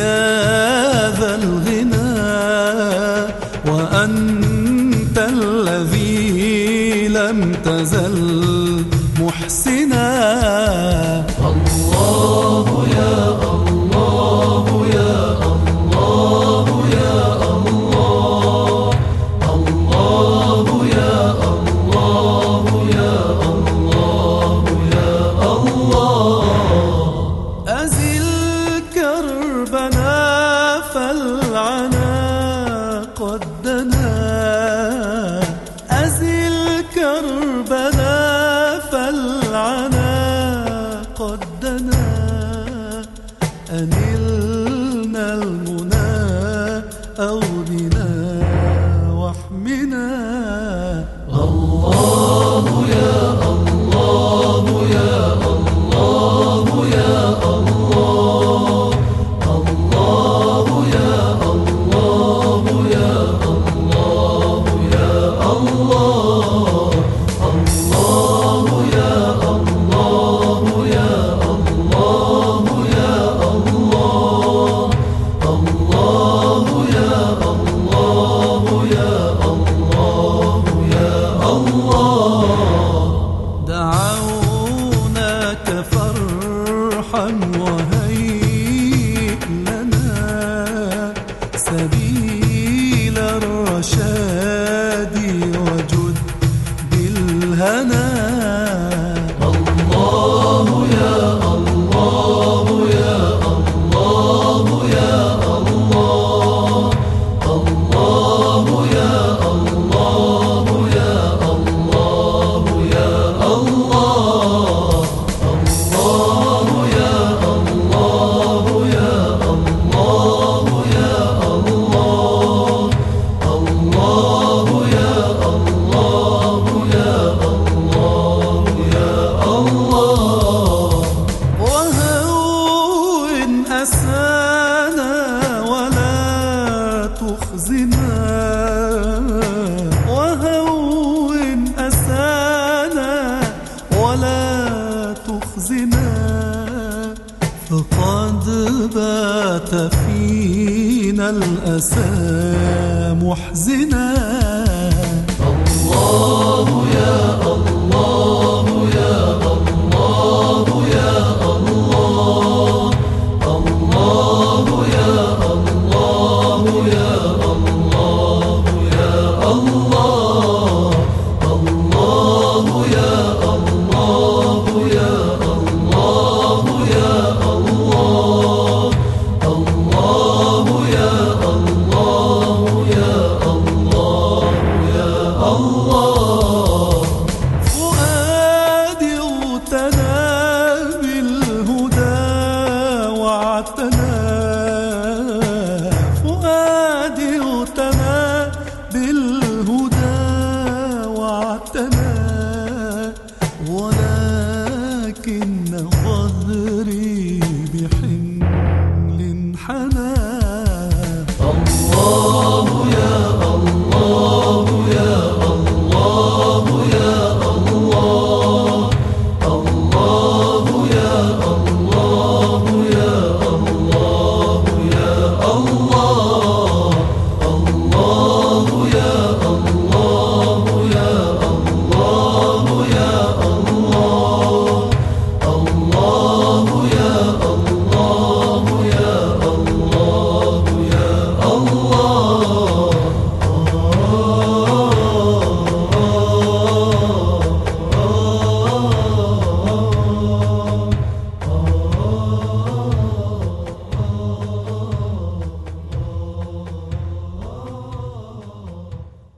ذا الغنى، وأنت الذي لم تزل محسنا. الله يا الله يا الله يا الله، الله يا الله يا الله يا الله. أزل كربنا فالعنا قد دنا، أزل كربنا فالعنا قد دنا. أنلنا المنى أودنا واحمنا. الله يا الله يا الله يا الله، الله يا الله يا الله يا الله، الله يا الله يا الله يا الله، الله يا الله يا الله يا الله. دعوناك فرحا وهيئ لنا سبيل الرشاد وجد بالهنا. الله يا الله يا الله يا الله، الله يا الله يا الله يا الله، الله يا الله يا الله يا الله، الله يا الله يا الله يا الله. وهون أسانا ولا تخزنا، وهون أسانا ولا تخزنا. فقد بات فينا الأسى محزنا. الله يا الله